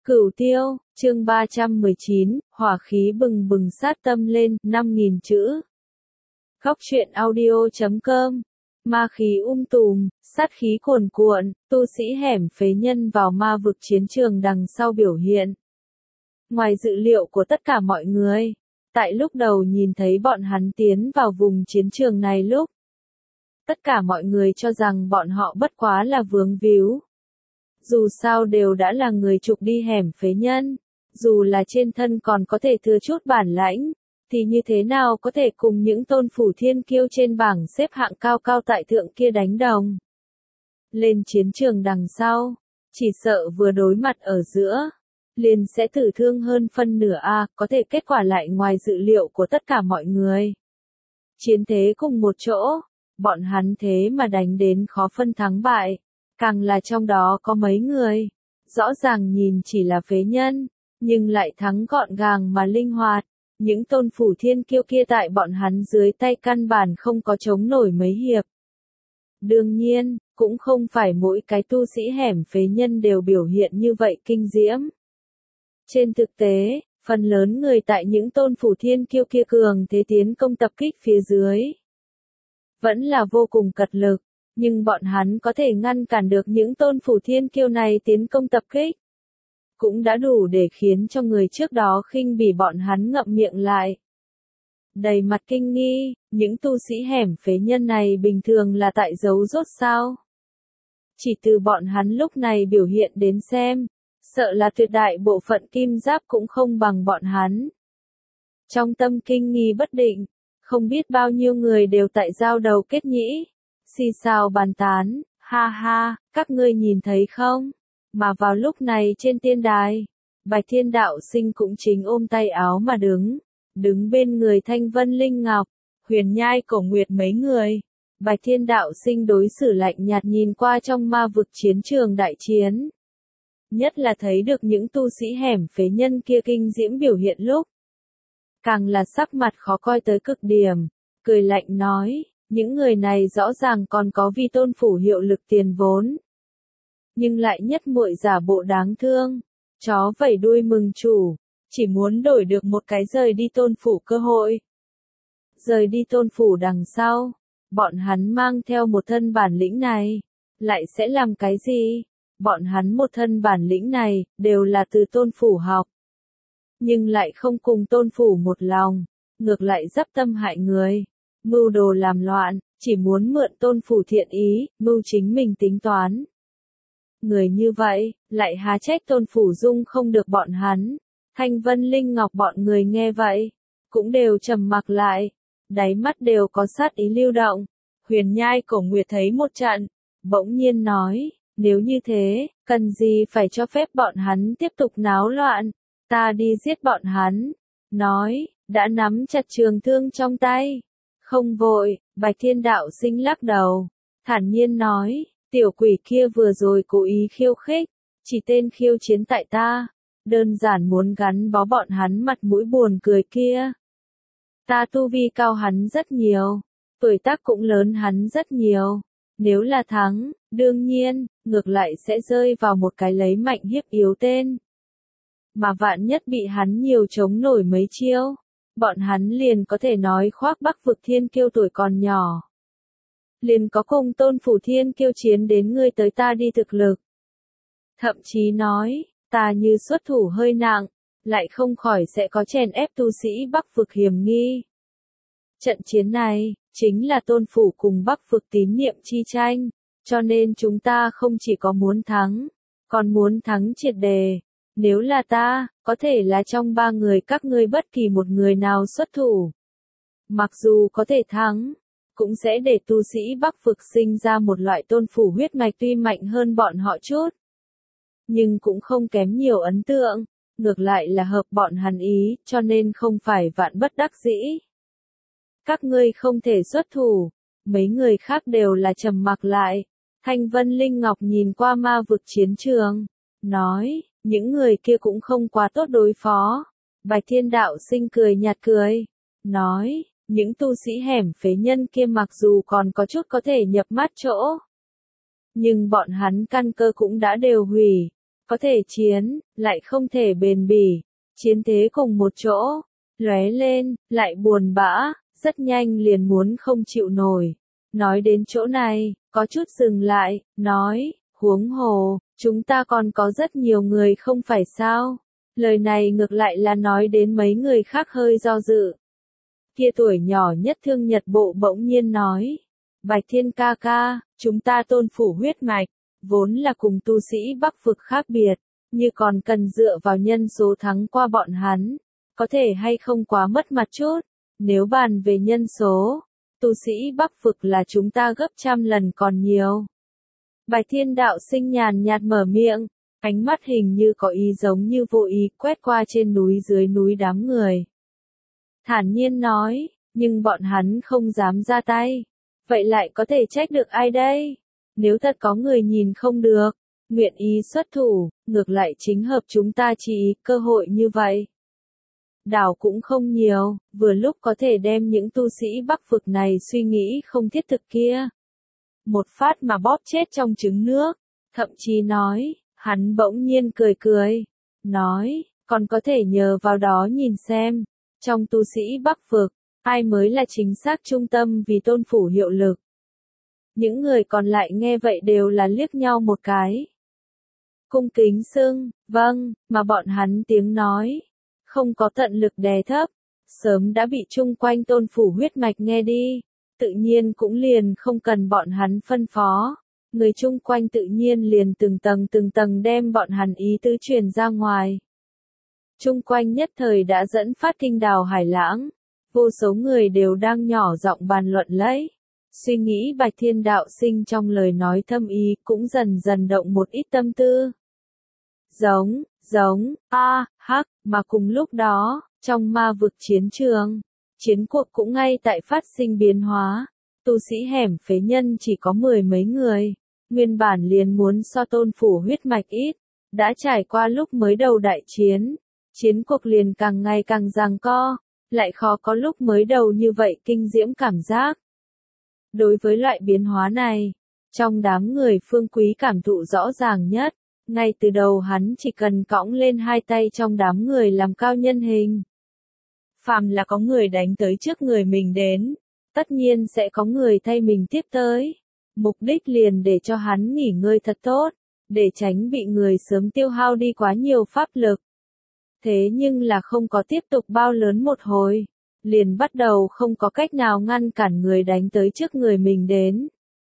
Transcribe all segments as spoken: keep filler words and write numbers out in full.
Cửu Tiêu, chương ba trăm mười chín, hỏa khí bừng bừng sát tâm lên, năm nghìn chữ. Góc truyện audio chấm com. Ma khí um tùm, sát khí cuồn cuộn, tu sĩ hẻm phế nhân vào ma vực chiến trường đằng sau biểu hiện. Ngoài dự liệu của tất cả mọi người, tại lúc đầu nhìn thấy bọn hắn tiến vào vùng chiến trường này lúc, tất cả mọi người cho rằng bọn họ bất quá là vướng víu. Dù sao đều đã là người trục đi hẻm phế nhân, dù là trên thân còn có thể thừa chút bản lãnh, thì như thế nào có thể cùng những tôn phủ thiên kiêu trên bảng xếp hạng cao cao tại thượng kia đánh đồng. Lên chiến trường đằng sau, chỉ sợ vừa đối mặt ở giữa, liền sẽ tử thương hơn phân nửa a, có thể kết quả lại ngoài dự liệu của tất cả mọi người. Chiến thế cùng một chỗ, bọn hắn thế mà đánh đến khó phân thắng bại. Càng là trong đó có mấy người, rõ ràng nhìn chỉ là phế nhân, nhưng lại thắng gọn gàng mà linh hoạt. Những tôn phủ thiên kiêu kia tại bọn hắn dưới tay căn bản không có chống nổi mấy hiệp. Đương nhiên, cũng không phải mỗi cái tu sĩ hẻm phế nhân đều biểu hiện như vậy kinh diễm. Trên thực tế, phần lớn người tại những tôn phủ thiên kiêu kia cường thế tiến công tập kích phía dưới. Vẫn là vô cùng cật lực. Nhưng bọn hắn có thể ngăn cản được những tôn phủ thiên kiêu này tiến công tập kích. Cũng đã đủ để khiến cho người trước đó khinh bỉ bọn hắn ngậm miệng lại. Đầy mặt kinh nghi, những tu sĩ hẻm phế nhân này bình thường là tại giấu rốt sao? Chỉ từ bọn hắn lúc này biểu hiện đến xem, sợ là tuyệt đại bộ phận kim giáp cũng không bằng bọn hắn. Trong tâm kinh nghi bất định, không biết bao nhiêu người đều tại giao đầu kết nhĩ. Xì xào bàn tán, ha ha, các ngươi nhìn thấy không? Mà vào lúc này trên tiên đài, Bạch Thiên Đạo Sinh cũng chính ôm tay áo mà đứng, đứng bên người Thanh Vân Linh Ngọc, Huyền Nhai Cổ Nguyệt mấy người. Bạch Thiên Đạo Sinh đối xử lạnh nhạt nhìn qua trong ma vực chiến trường đại chiến. Nhất là thấy được những tu sĩ hẻm phế nhân kia kinh diễm biểu hiện lúc. Càng là sắc mặt khó coi tới cực điểm, cười lạnh nói. Những người này rõ ràng còn có vi tôn phủ hiệu lực tiền vốn. Nhưng lại nhất muội giả bộ đáng thương. Chó vẩy đuôi mừng chủ. Chỉ muốn đổi được một cái rời đi tôn phủ cơ hội. Rời đi tôn phủ đằng sau. Bọn hắn mang theo một thân bản lĩnh này. Lại sẽ làm cái gì? Bọn hắn một thân bản lĩnh này, đều là từ tôn phủ học. Nhưng lại không cùng tôn phủ một lòng. Ngược lại dấp tâm hại người. Mưu đồ làm loạn, chỉ muốn mượn tôn phủ thiện ý, mưu chính mình tính toán. Người như vậy, lại há trách tôn phủ dung không được bọn hắn. Thanh Vân Linh Ngọc bọn người nghe vậy, cũng đều trầm mặc lại, đáy mắt đều có sát ý lưu động. Huyền Nhai Cổ Nguyệt thấy một trận, bỗng nhiên nói, nếu như thế, cần gì phải cho phép bọn hắn tiếp tục náo loạn, ta đi giết bọn hắn. Nói, đã nắm chặt trường thương trong tay. Không vội, Bạch Thiên Đạo Sinh lắc đầu, thản nhiên nói, tiểu quỷ kia vừa rồi cố ý khiêu khích, chỉ tên khiêu chiến tại ta, đơn giản muốn gắn bó bọn hắn mặt mũi buồn cười kia. Ta tu vi cao hắn rất nhiều, tuổi tác cũng lớn hắn rất nhiều, nếu là thắng, đương nhiên, ngược lại sẽ rơi vào một cái lấy mạnh hiếp yếu tên. Mà vạn nhất bị hắn nhiều chống nổi mấy chiêu. Bọn hắn liền có thể nói khoác Bắc vực thiên kiêu tuổi còn nhỏ. Liền có cùng tôn phủ thiên kiêu chiến đến ngươi tới ta đi thực lực. Thậm chí nói, ta như xuất thủ hơi nặng, lại không khỏi sẽ có chèn ép tu sĩ Bắc vực hiểm nghi. Trận chiến này, chính là tôn phủ cùng Bắc vực tín niệm chi tranh, cho nên chúng ta không chỉ có muốn thắng, còn muốn thắng triệt đề. Nếu là ta, có thể là trong ba người các ngươi bất kỳ một người nào xuất thủ. Mặc dù có thể thắng, cũng sẽ để tu sĩ Bắc vực sinh ra một loại tôn phủ huyết mạch tuy mạnh hơn bọn họ chút. Nhưng cũng không kém nhiều ấn tượng, ngược lại là hợp bọn hắn ý, cho nên không phải vạn bất đắc dĩ. Các ngươi không thể xuất thủ, mấy người khác đều là trầm mặc lại. Thanh Vân Linh Ngọc nhìn qua ma vực chiến trường, nói. Những người kia cũng không quá tốt đối phó. Bạch Thiên Đạo Sinh cười nhạt cười. Nói, những tu sĩ hẻm phế nhân kia mặc dù còn có chút có thể nhập mắt chỗ. Nhưng bọn hắn căn cơ cũng đã đều hủy. Có thể chiến, lại không thể bền bỉ. Chiến thế cùng một chỗ, lóe lên, lại buồn bã, rất nhanh liền muốn không chịu nổi. Nói đến chỗ này, có chút dừng lại, nói, huống hồ, chúng ta còn có rất nhiều người không phải sao? Lời này ngược lại là nói đến mấy người khác hơi do dự. Kia tuổi nhỏ nhất Thương Nhật Bộ bỗng nhiên nói, Bạch Thiên ca ca, chúng ta Tôn phủ huyết mạch, vốn là cùng tu sĩ Bắc vực khác biệt, như còn cần dựa vào nhân số thắng qua bọn hắn, có thể hay không quá mất mặt chút. Nếu bàn về nhân số, tu sĩ Bắc vực là chúng ta gấp trăm lần còn nhiều. Bạch Thiên đạo sinh nhàn nhạt mở miệng, ánh mắt hình như có ý giống như vô ý quét qua trên núi dưới núi đám người. Thản nhiên nói, nhưng bọn hắn không dám ra tay. Vậy lại có thể trách được ai đây? Nếu thật có người nhìn không được, nguyện ý xuất thủ, ngược lại chính hợp chúng ta chỉ cơ hội như vậy. Đảo cũng không nhiều, vừa lúc có thể đem những tu sĩ Bắc vực này suy nghĩ không thiết thực kia. Một phát mà bóp chết trong trứng nước, thậm chí nói, hắn bỗng nhiên cười cười, nói, còn có thể nhờ vào đó nhìn xem, trong tu sĩ Bắc vực, ai mới là chính xác trung tâm vì Tôn phủ hiệu lực. Những người còn lại nghe vậy đều là liếc nhau một cái. Cung kính xưng, vâng, mà bọn hắn tiếng nói, không có tận lực đè thấp, sớm đã bị chung quanh Tôn phủ huyết mạch nghe đi, tự nhiên cũng liền không cần bọn hắn phân phó, người chung quanh tự nhiên liền từng tầng từng tầng đem bọn hắn ý tứ truyền ra ngoài. Chung quanh nhất thời đã dẫn phát kinh đào hải lãng, vô số người đều đang nhỏ giọng bàn luận lấy. Suy nghĩ Bạch Thiên đạo sinh trong lời nói thâm ý cũng dần dần động một ít tâm tư. Giống, giống, a, hắc, mà cùng lúc đó, trong ma vực chiến trường, chiến cuộc cũng ngay tại phát sinh biến hóa. Tu sĩ hẻm phế nhân chỉ có mười mấy người, nguyên bản liền muốn so Tôn phủ huyết mạch ít, đã trải qua lúc mới đầu đại chiến, chiến cuộc liền càng ngày càng giằng co, lại khó có lúc mới đầu như vậy kinh diễm cảm giác. Đối với loại biến hóa này, trong đám người Phương Quý cảm thụ rõ ràng nhất, ngay từ đầu hắn chỉ cần cõng lên hai tay trong đám người làm cao nhân hình. Phàm là có người đánh tới trước người mình đến, tất nhiên sẽ có người thay mình tiếp tới. Mục đích liền để cho hắn nghỉ ngơi thật tốt, để tránh bị người sớm tiêu hao đi quá nhiều pháp lực. Thế nhưng là không có tiếp tục bao lớn một hồi, liền bắt đầu không có cách nào ngăn cản người đánh tới trước người mình đến.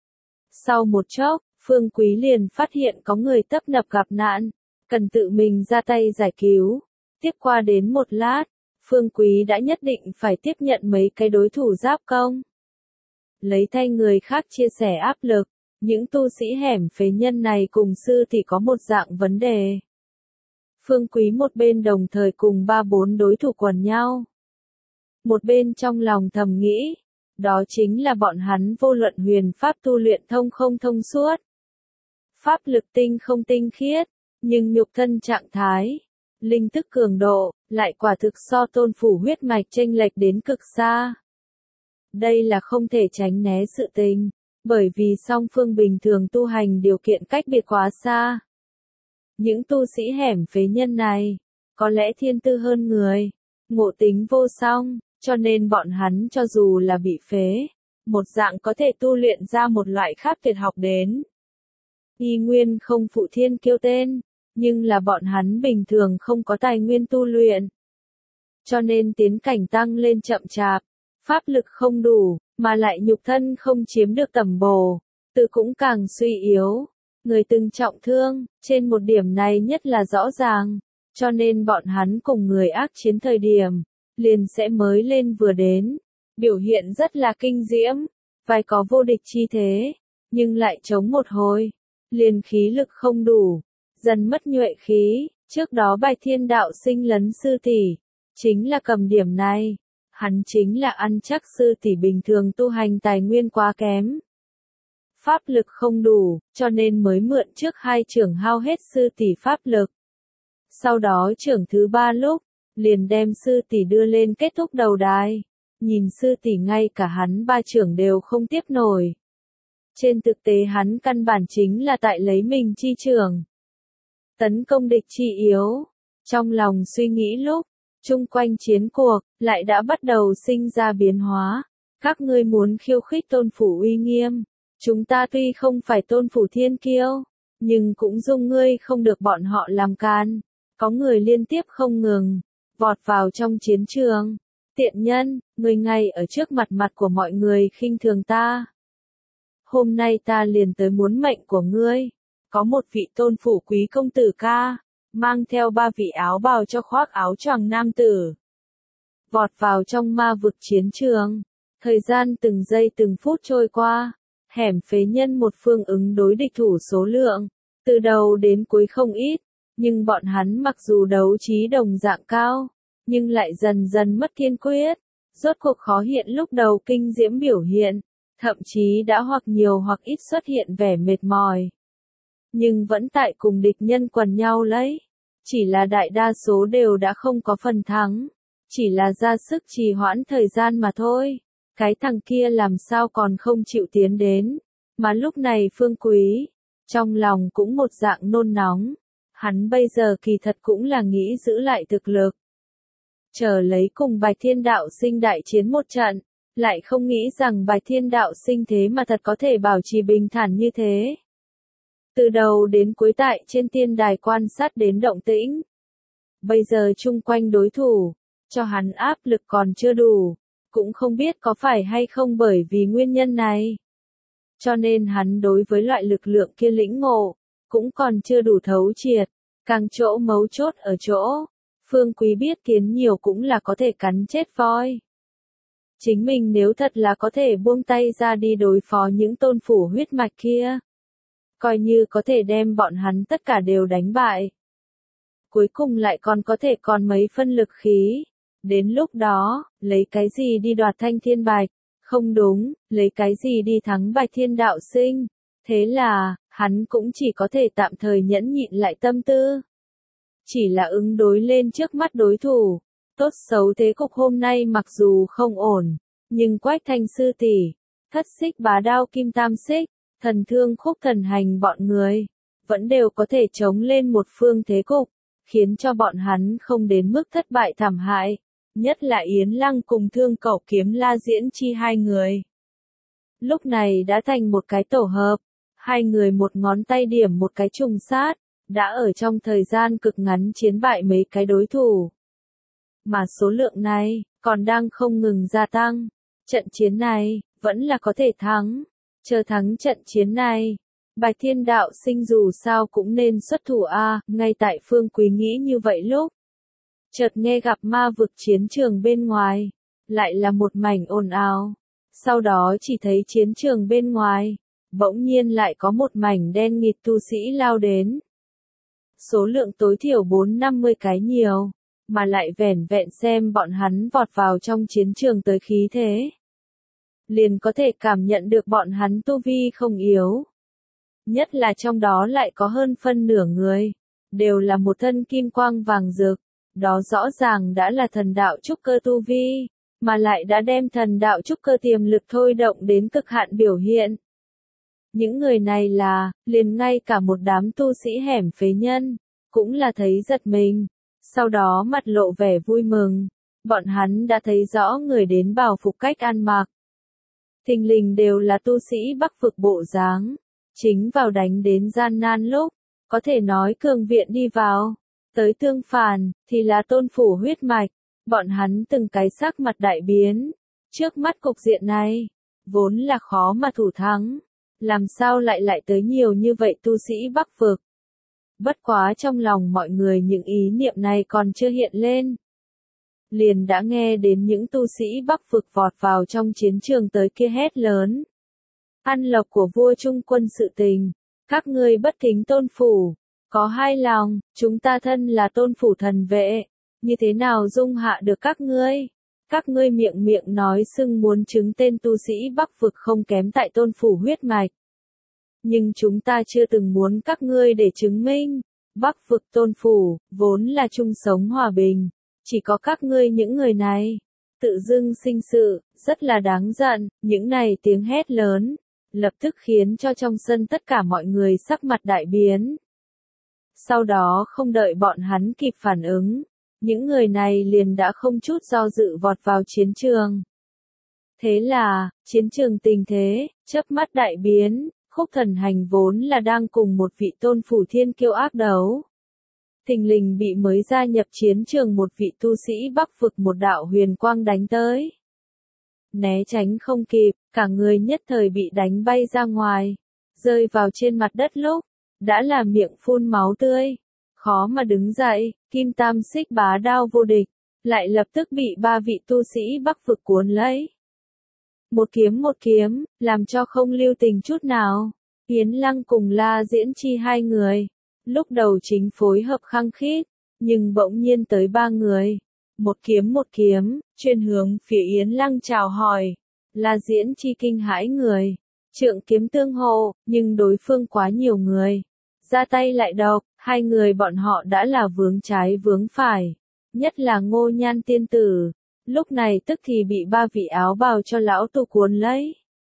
Sau một chốc, Phương Quý liền phát hiện có người tấp nập gặp nạn, cần tự mình ra tay giải cứu. Tiếp qua đến một lát, Phương Quý đã nhất định phải tiếp nhận mấy cái đối thủ giáp công. Lấy thay người khác chia sẻ áp lực, những tu sĩ hẻm phế nhân này cùng sư thì có một dạng vấn đề. Phương Quý một bên đồng thời cùng ba bốn đối thủ quần nhau. Một bên trong lòng thầm nghĩ, đó chính là bọn hắn vô luận huyền pháp tu luyện thông không thông suốt. Pháp lực tinh không tinh khiết, nhưng nhục thân trạng thái, linh thức cường độ, lại quả thực so Tôn phủ huyết mạch chênh lệch đến cực xa. Đây là không thể tránh né sự tình, bởi vì song phương bình thường tu hành điều kiện cách biệt quá xa. Những tu sĩ hẻm phế nhân này, có lẽ thiên tư hơn người, ngộ tính vô song, cho nên bọn hắn cho dù là bị phế, một dạng có thể tu luyện ra một loại khác tuyệt học đến. Y nguyên không phụ thiên kiêu tên, nhưng là bọn hắn bình thường không có tài nguyên tu luyện. Cho nên tiến cảnh tăng lên chậm chạp, pháp lực không đủ, mà lại nhục thân không chiếm được tầm bổ, tự cũng càng suy yếu. Người từng trọng thương, trên một điểm này nhất là rõ ràng, cho nên bọn hắn cùng người ác chiến thời điểm, liền sẽ mới lên vừa đến, biểu hiện rất là kinh diễm, vai có vô địch chi thế, nhưng lại chống một hồi, liền khí lực không đủ, dần mất nhuệ khí, trước đó Bạch Thiên đạo sinh lấn sư tỷ, chính là cầm điểm này, hắn chính là ăn chắc sư tỷ bình thường tu hành tài nguyên quá kém. Pháp lực không đủ, cho nên mới mượn trước hai trưởng hao hết sư tỷ pháp lực. Sau đó trưởng thứ ba lúc, liền đem sư tỷ đưa lên kết thúc đầu đài. Nhìn sư tỷ ngay cả hắn ba trưởng đều không tiếp nổi. Trên thực tế hắn căn bản chính là tại lấy mình chi trưởng. tấn công địch chi yếu. Trong lòng suy nghĩ lúc, chung quanh chiến cuộc, lại đã bắt đầu sinh ra biến hóa. Các ngươi muốn khiêu khích tôn phủ uy nghiêm. Chúng ta tuy không phải tôn phủ thiên kiêu, nhưng cũng dung ngươi không được bọn họ làm can. Có người liên tiếp không ngừng, vọt vào trong chiến trường. Tiện nhân, ngươi ngay ở trước mặt mặt của mọi người khinh thường ta. Hôm nay ta liền tới muốn mệnh của ngươi. Có một vị tôn phủ quý công tử ca, mang theo ba vị áo bào cho khoác áo choàng nam tử. Vọt vào trong ma vực chiến trường. Thời gian từng giây từng phút trôi qua. Hẻm phế nhân một phương ứng đối địch thủ số lượng. Từ đầu đến cuối không ít. Nhưng bọn hắn mặc dù đấu trí đồng dạng cao, nhưng lại dần dần mất kiên quyết. Rốt cuộc khó hiện lúc đầu kinh diễm biểu hiện. Thậm chí đã hoặc nhiều hoặc ít xuất hiện vẻ mệt mỏi. Nhưng vẫn tại cùng địch nhân quần nhau lấy. Chỉ là đại đa số đều đã không có phần thắng. Chỉ là ra sức trì hoãn thời gian mà thôi. Cái thằng kia làm sao còn không chịu tiến đến. Mà lúc này Phương Quý, trong lòng cũng một dạng nôn nóng. Hắn bây giờ kỳ thật cũng là nghĩ giữ lại thực lực. Chờ lấy cùng Bạch Thiên Đạo Sinh đại chiến một trận. Lại không nghĩ rằng Bạch Thiên Đạo Sinh thế mà thật có thể bảo trì bình thản như thế. Từ đầu đến cuối tại trên tiên đài quan sát đến động tĩnh. Bây giờ chung quanh đối thủ, cho hắn áp lực còn chưa đủ. Cũng không biết có phải hay không bởi vì nguyên nhân này. Cho nên hắn đối với loại lực lượng kia lĩnh ngộ, cũng còn chưa đủ thấu triệt. Càng chỗ mấu chốt ở chỗ, Phương Quý biết kiến nhiều cũng là có thể cắn chết voi. Chính mình nếu thật là có thể buông tay ra đi đối phó những tôn phủ huyết mạch kia. Coi như có thể đem bọn hắn tất cả đều đánh bại. Cuối cùng lại còn có thể còn mấy phân lực khí. Đến lúc đó, lấy cái gì đi đoạt Thanh Thiên Bạch? Không đúng, lấy cái gì đi thắng Bạch Thiên Đạo Sinh? Thế là, hắn cũng chỉ có thể tạm thời nhẫn nhịn lại tâm tư. Chỉ là ứng đối lên trước mắt đối thủ. Tốt xấu thế cục hôm nay mặc dù không ổn, nhưng Quách Thanh sư tỷ, Thất Xích Bá Đao Kim Tam Xích, Thần Thương Khúc Thần Hành bọn người, vẫn đều có thể chống lên một phương thế cục, khiến cho bọn hắn không đến mức thất bại thảm hại. Nhất là Yến Lăng cùng Thương Cẩu Kiếm La Diễn Chi hai người. Lúc này đã thành một cái tổ hợp, hai người một ngón tay điểm một cái trùng sát, đã ở trong thời gian cực ngắn chiến bại mấy cái đối thủ. Mà số lượng này, còn đang không ngừng gia tăng. Trận chiến này, vẫn là có thể thắng. Chờ thắng trận chiến này, Bạch Thiên Đạo Sinh dù sao cũng nên xuất thủ a. Ngay tại Phương Quý nghĩ như vậy lúc. Chợt nghe gặp ma vực chiến trường bên ngoài, lại là một mảnh ồn ào. Sau đó chỉ thấy chiến trường bên ngoài, bỗng nhiên lại có một mảnh đen nghịt tu sĩ lao đến. Số lượng tối thiểu bốn năm mươi cái nhiều, mà lại vẻn vẹn xem bọn hắn vọt vào trong chiến trường tới khí thế. Liền có thể cảm nhận được bọn hắn tu vi không yếu. Nhất là trong đó lại có hơn phân nửa người, đều là một thân kim quang vàng rực. Đó rõ ràng đã là thần đạo trúc cơ tu vi, mà lại đã đem thần đạo trúc cơ tiềm lực thôi động đến cực hạn biểu hiện. Những người này là, liền ngay cả một đám tu sĩ hẻm phế nhân, cũng là thấy giật mình, sau đó mặt lộ vẻ vui mừng. Bọn hắn đã thấy rõ người đến bảo phục cách ăn mặc. Thình lình đều là tu sĩ Bắc vực bộ dáng, chính vào đánh đến gian nan lúc, có thể nói cường viện đi vào. Tới tương phản, thì là tôn phủ huyết mạch, bọn hắn từng cái sắc mặt đại biến. Trước mắt cục diện này, vốn là khó mà thủ thắng, làm sao lại lại tới nhiều như vậy tu sĩ Bắc vực. Bất quá trong lòng mọi người những ý niệm này còn chưa hiện lên. Liền đã nghe đến những tu sĩ Bắc vực vọt vào trong chiến trường tới kia hét lớn. Ăn lộc của vua Trung Quân sự tình, các ngươi bất kính tôn phủ. Có hai lòng, chúng ta thân là tôn phủ thần vệ, như thế nào dung hạ được các ngươi? Các ngươi miệng miệng nói xưng muốn chứng tên tu sĩ Bắc vực không kém tại tôn phủ huyết mạch. Nhưng chúng ta chưa từng muốn các ngươi để chứng minh, Bắc vực tôn phủ, vốn là chung sống hòa bình, chỉ có các ngươi những người này, tự dưng sinh sự, rất là đáng giận, những này tiếng hét lớn, lập tức khiến cho trong sân tất cả mọi người sắc mặt đại biến. Sau đó không đợi bọn hắn kịp phản ứng, những người này liền đã không chút do dự vọt vào chiến trường. Thế là, chiến trường tình thế, chớp mắt đại biến, Khúc Thần Hành vốn là đang cùng một vị tôn phủ thiên kiêu ác đấu. Thình lình bị mới gia nhập chiến trường một vị tu sĩ Bắc vực một đạo huyền quang đánh tới. Né tránh không kịp, cả người nhất thời bị đánh bay ra ngoài, rơi vào trên mặt đất lúc, đã là miệng phun máu tươi, khó mà đứng dậy, Kim Tam Xích Bá Đao vô địch, lại lập tức bị ba vị tu sĩ Bắc vực cuốn lấy. Một kiếm một kiếm, làm cho không lưu tình chút nào. Yến Lăng cùng La Diễn Chi hai người, lúc đầu chính phối hợp khăng khít, nhưng bỗng nhiên tới ba người. Một kiếm một kiếm, chuyên hướng phía Yến Lăng chào hỏi. La Diễn Chi kinh hãi người, trượng kiếm tương hộ, nhưng đối phương quá nhiều người. Ra tay lại độc, hai người bọn họ đã là vướng trái vướng phải. Nhất là Ngô Nhan tiên tử, lúc này tức thì bị ba vị áo bào cho lão tu cuốn lấy.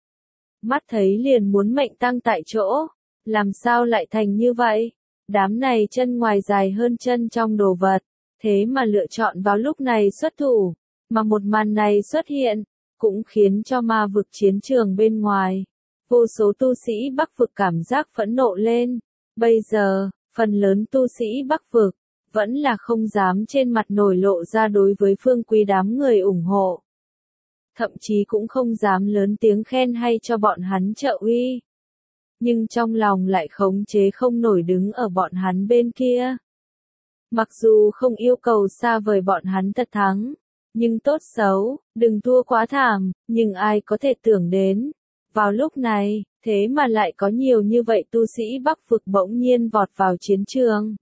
Mắt thấy liền muốn mệnh tang tại chỗ, làm sao lại thành như vậy? Đám này chân ngoài dài hơn chân trong đồ vật, thế mà lựa chọn vào lúc này xuất thủ, mà một màn này xuất hiện, cũng khiến cho ma vực chiến trường bên ngoài. Vô số tu sĩ Bắc vực cảm giác phẫn nộ lên, bây giờ, phần lớn tu sĩ Bắc vực, vẫn là không dám trên mặt nổi lộ ra đối với Phương Quý đám người ủng hộ. Thậm chí cũng không dám lớn tiếng khen hay cho bọn hắn trợ uy. Nhưng trong lòng lại khống chế không nổi đứng ở bọn hắn bên kia. Mặc dù không yêu cầu xa vời bọn hắn thật thắng, nhưng tốt xấu, đừng thua quá thảm, nhưng ai có thể tưởng đến. Vào lúc này, thế mà lại có nhiều như vậy tu sĩ Bắc vực bỗng nhiên vọt vào chiến trường.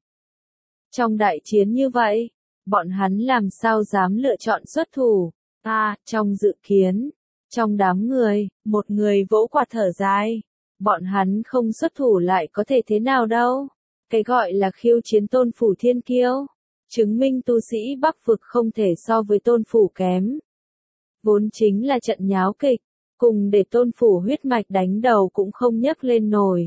Trong đại chiến như vậy, bọn hắn làm sao dám lựa chọn xuất thủ? À, trong dự kiến, trong đám người, một người vỗ quạt thở dài. Bọn hắn không xuất thủ lại có thể thế nào đâu? Cái gọi là khiêu chiến tôn phủ thiên kiêu, chứng minh tu sĩ Bắc vực không thể so với tôn phủ kém. Vốn chính là trận nháo kịch, cùng để tôn phủ huyết mạch đánh đầu cũng không nhấc lên nổi.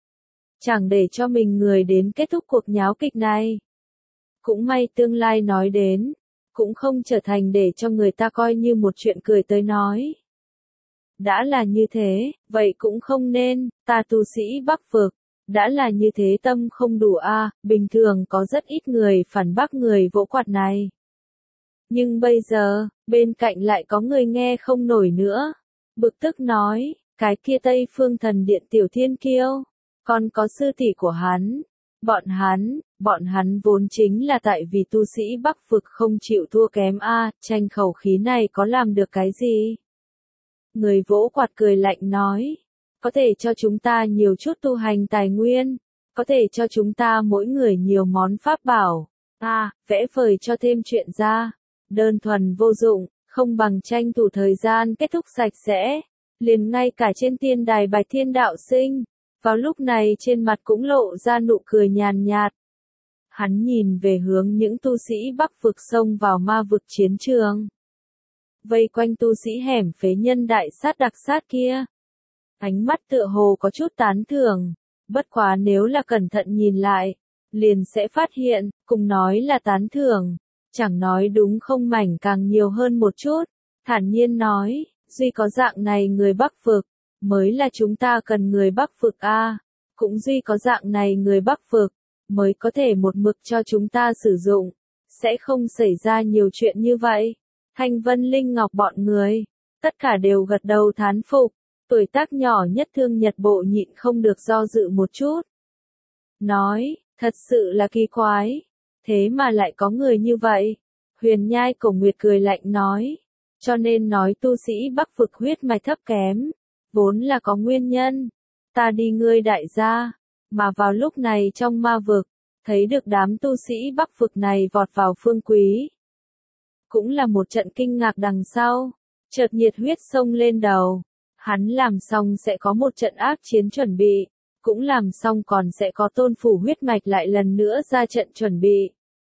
Chẳng để cho mình người đến kết thúc cuộc nháo kịch này. Cũng may tương lai nói đến, cũng không trở thành để cho người ta coi như một chuyện cười tới nói. Đã là như thế, vậy cũng không nên, ta tu sĩ Bắc vực, đã là như thế tâm không đủ a, à, bình thường có rất ít người phản bác người vỗ quạt này. Nhưng bây giờ, bên cạnh lại có người nghe không nổi nữa. Bực tức nói, cái kia Tây Phương Thần Điện tiểu thiên kiêu, còn có sư tỷ của hắn. Bọn hắn, bọn hắn vốn chính là tại vì tu sĩ Bắc vực không chịu thua kém a, à, tranh khẩu khí này có làm được cái gì? Người vỗ quạt cười lạnh nói, có thể cho chúng ta nhiều chút tu hành tài nguyên, có thể cho chúng ta mỗi người nhiều món pháp bảo, à, vẽ vời cho thêm chuyện ra, đơn thuần vô dụng, không bằng tranh thủ thời gian kết thúc sạch sẽ, liền ngay cả trên tiên đài Bạch Thiên Đạo Sinh, vào lúc này trên mặt cũng lộ ra nụ cười nhàn nhạt. Hắn nhìn về hướng những tu sĩ Bắc vực xông vào ma vực chiến trường. Vây quanh tu sĩ hẻm phế nhân đại sát đặc sát kia. Ánh mắt tựa hồ có chút tán thưởng, bất quá nếu là cẩn thận nhìn lại, liền sẽ phát hiện, cùng nói là tán thưởng, chẳng nói đúng không mảnh càng nhiều hơn một chút, thản nhiên nói, duy có dạng này người Bắc vực, mới là chúng ta cần người Bắc vực a, cũng duy có dạng này người Bắc vực, mới có thể một mực cho chúng ta sử dụng, sẽ không xảy ra nhiều chuyện như vậy. Thanh Vân Linh Ngọc bọn người, tất cả đều gật đầu thán phục, tuổi tác nhỏ nhất Thương Nhật Bộ nhịn không được do dự một chút. Nói, thật sự là kỳ quái, thế mà lại có người như vậy. Huyền Nhai Cổ Nguyệt cười lạnh nói, cho nên nói tu sĩ Bắc vực huyết mạch thấp kém, vốn là có nguyên nhân. Ta đi ngươi đại gia, mà vào lúc này trong ma vực, thấy được đám tu sĩ Bắc vực này vọt vào Phương Quý. Cũng là một trận kinh ngạc đằng sau, chợt nhiệt huyết sông lên đầu, hắn làm xong sẽ có một trận ác chiến chuẩn bị, cũng làm xong còn sẽ có tôn phủ huyết mạch lại lần nữa ra trận chuẩn bị.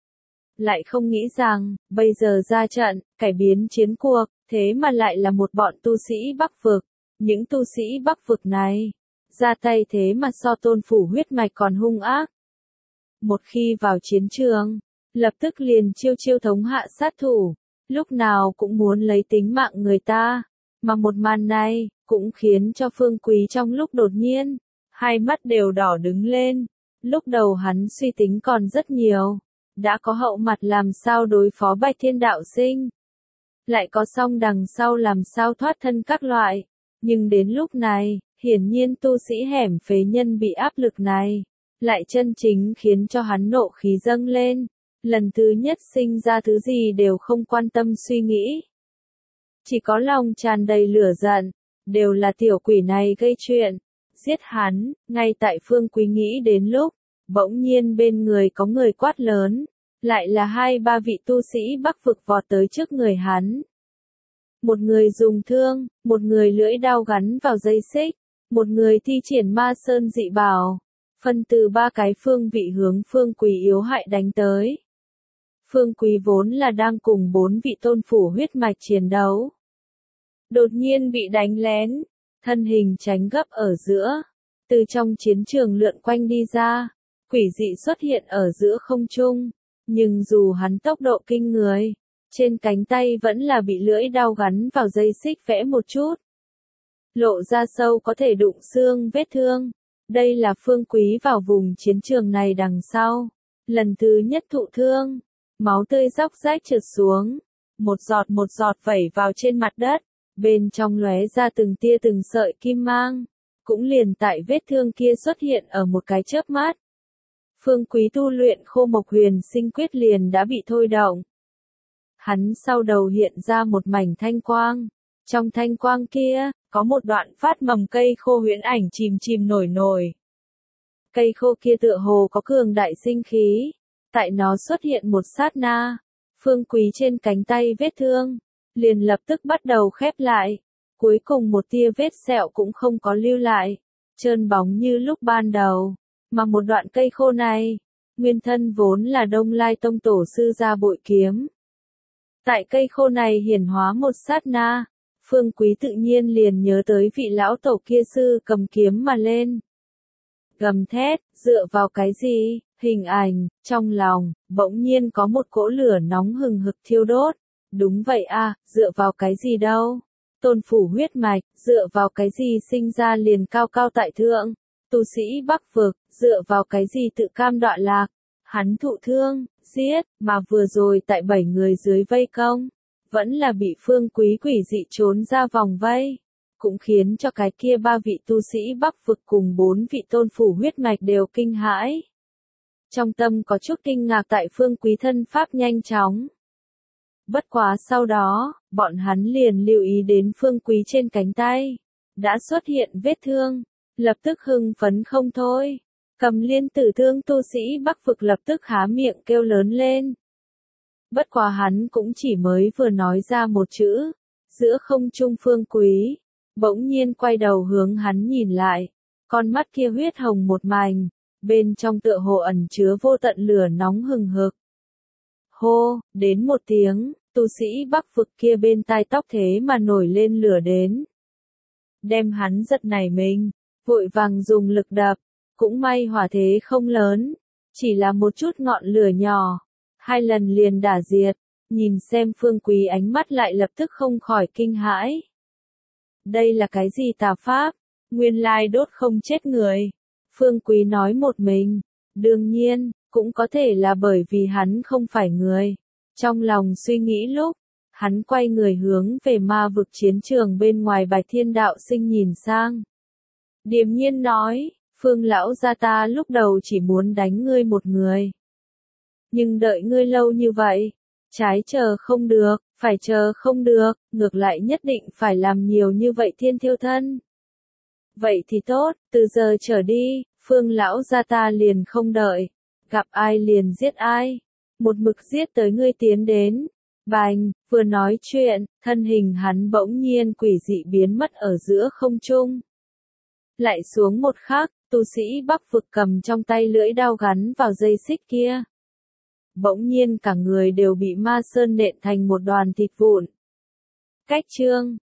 Lại không nghĩ rằng, bây giờ ra trận, cải biến chiến cuộc, thế mà lại là một bọn tu sĩ Bắc vực, những tu sĩ Bắc vực này, ra tay thế mà so tôn phủ huyết mạch còn hung ác. một khi vào chiến trường, lập tức liền chiêu chiêu thống hạ sát thủ, lúc nào cũng muốn lấy tính mạng người ta, mà một màn này, cũng khiến cho Phương Quý trong lúc đột nhiên, hai mắt đều đỏ đứng lên, lúc đầu hắn suy tính còn rất nhiều, đã có hậu mặt làm sao đối phó Bạch Thiên đạo sinh, lại có song đằng sau làm sao thoát thân các loại, nhưng đến lúc này, hiển nhiên tu sĩ hẻm phế nhân bị áp lực này, lại chân chính khiến cho hắn nộ khí dâng lên, lần thứ nhất sinh ra thứ gì đều không quan tâm suy nghĩ. Chỉ có lòng tràn đầy lửa giận, đều là tiểu quỷ này gây chuyện, giết hắn, ngay tại Phương Quý nghĩ đến lúc, bỗng nhiên bên người có người quát lớn, lại là hai ba vị tu sĩ Bắc vực vọt tới trước người hắn. Một người dùng thương, một người lưỡi đao gắn vào dây xích, một người thi triển ma sơn dị bảo, phân từ ba cái phương vị hướng Phương Quý yếu hại đánh tới. Phương Quý vốn là đang cùng bốn vị tôn phủ huyết mạch chiến đấu. Đột nhiên bị đánh lén, thân hình tránh gấp ở giữa, từ trong chiến trường lượn quanh đi ra, quỷ dị xuất hiện ở giữa không trung, nhưng dù hắn tốc độ kinh người, trên cánh tay vẫn là bị lưỡi đao gắn vào dây xích vẽ một chút. Lộ ra sâu có thể đụng xương vết thương, đây là Phương Quý vào vùng chiến trường này đằng sau, lần thứ nhất thụ thương, máu tươi róc rách trượt xuống, một giọt một giọt vẩy vào trên mặt đất, bên trong lóe ra từng tia từng sợi kim mang, cũng liền tại vết thương kia xuất hiện ở một cái chớp mắt. Phương Quý tu luyện Khô Mộc Huyền Sinh Quyết liền đã bị thôi động. Hắn sau đầu hiện ra một mảnh thanh quang, trong thanh quang kia, có một đoạn phát mầm cây khô huyễn ảnh chìm chìm nổi nổi. Cây khô kia tựa hồ có cường đại sinh khí, tại nó xuất hiện một sát na, Phương Quý trên cánh tay vết thương, liền lập tức bắt đầu khép lại, cuối cùng một tia vết sẹo cũng không có lưu lại, trơn bóng như lúc ban đầu, mà một đoạn cây khô này, nguyên thân vốn là Đông Lai Tông tổ sư ra bội kiếm. Tại cây khô này hiển hóa một sát na, Phương Quý tự nhiên liền nhớ tới vị lão tổ kia sư cầm kiếm mà lên. Gầm thét, dựa vào cái gì, hình ảnh, trong lòng, bỗng nhiên có một cỗ lửa nóng hừng hực thiêu đốt. Đúng vậy à, dựa vào cái gì đâu? Tôn phủ huyết mạch, dựa vào cái gì sinh ra liền cao cao tại thượng? Tu sĩ Bắc vực, dựa vào cái gì tự cam đọa lạc? Hắn thụ thương, giết, mà vừa rồi tại bảy người dưới vây công, vẫn là bị Phương Quý quỷ dị trốn ra vòng vây, cũng khiến cho cái kia ba vị tu sĩ Bắc vực cùng bốn vị tôn phủ huyết mạch đều kinh hãi. Trong tâm có chút kinh ngạc tại Phương Quý thân pháp nhanh chóng. Bất quá sau đó, bọn hắn liền lưu ý đến Phương Quý trên cánh tay, đã xuất hiện vết thương, lập tức hưng phấn không thôi. Cầm liên tử thương tu sĩ Bắc vực lập tức há miệng kêu lớn lên. Bất quá hắn cũng chỉ mới vừa nói ra một chữ, giữa không trung Phương Quý, bỗng nhiên quay đầu hướng hắn nhìn lại, con mắt kia huyết hồng một mảnh, bên trong tựa hồ ẩn chứa vô tận lửa nóng hừng hực. Hô, đến một tiếng, tu sĩ Bắc vực kia bên tai tóc thế mà nổi lên lửa đến. Đem hắn giật nảy mình, vội vàng dùng lực đập, cũng may hỏa thế không lớn, chỉ là một chút ngọn lửa nhỏ, hai lần liền đả diệt, nhìn xem Phương Quý ánh mắt lại lập tức không khỏi kinh hãi. Đây là cái gì tà pháp, nguyên lai đốt không chết người. Phương Quý nói một mình, đương nhiên, cũng có thể là bởi vì hắn không phải người. Trong lòng suy nghĩ lúc, hắn quay người hướng về ma vực chiến trường bên ngoài Bạch Thiên đạo sinh nhìn sang. Điềm nhiên nói, Phương lão gia ta lúc đầu chỉ muốn đánh ngươi một người. Nhưng đợi ngươi lâu như vậy, trái chờ không được, phải chờ không được, ngược lại nhất định phải làm nhiều như vậy thiên thiêu thân. Vậy thì tốt, từ giờ trở đi, Phương lão gia ta liền không đợi, gặp ai liền giết ai, một mực giết tới ngươi tiến đến. Bành, vừa nói chuyện, thân hình hắn bỗng nhiên quỷ dị biến mất ở giữa không trung. Lại xuống một khắc, tu sĩ Bắc vực cầm trong tay lưỡi đao gắn vào dây xích kia. Bỗng nhiên cả người đều bị ma sơn nện thành một đoàn thịt vụn. Cách chương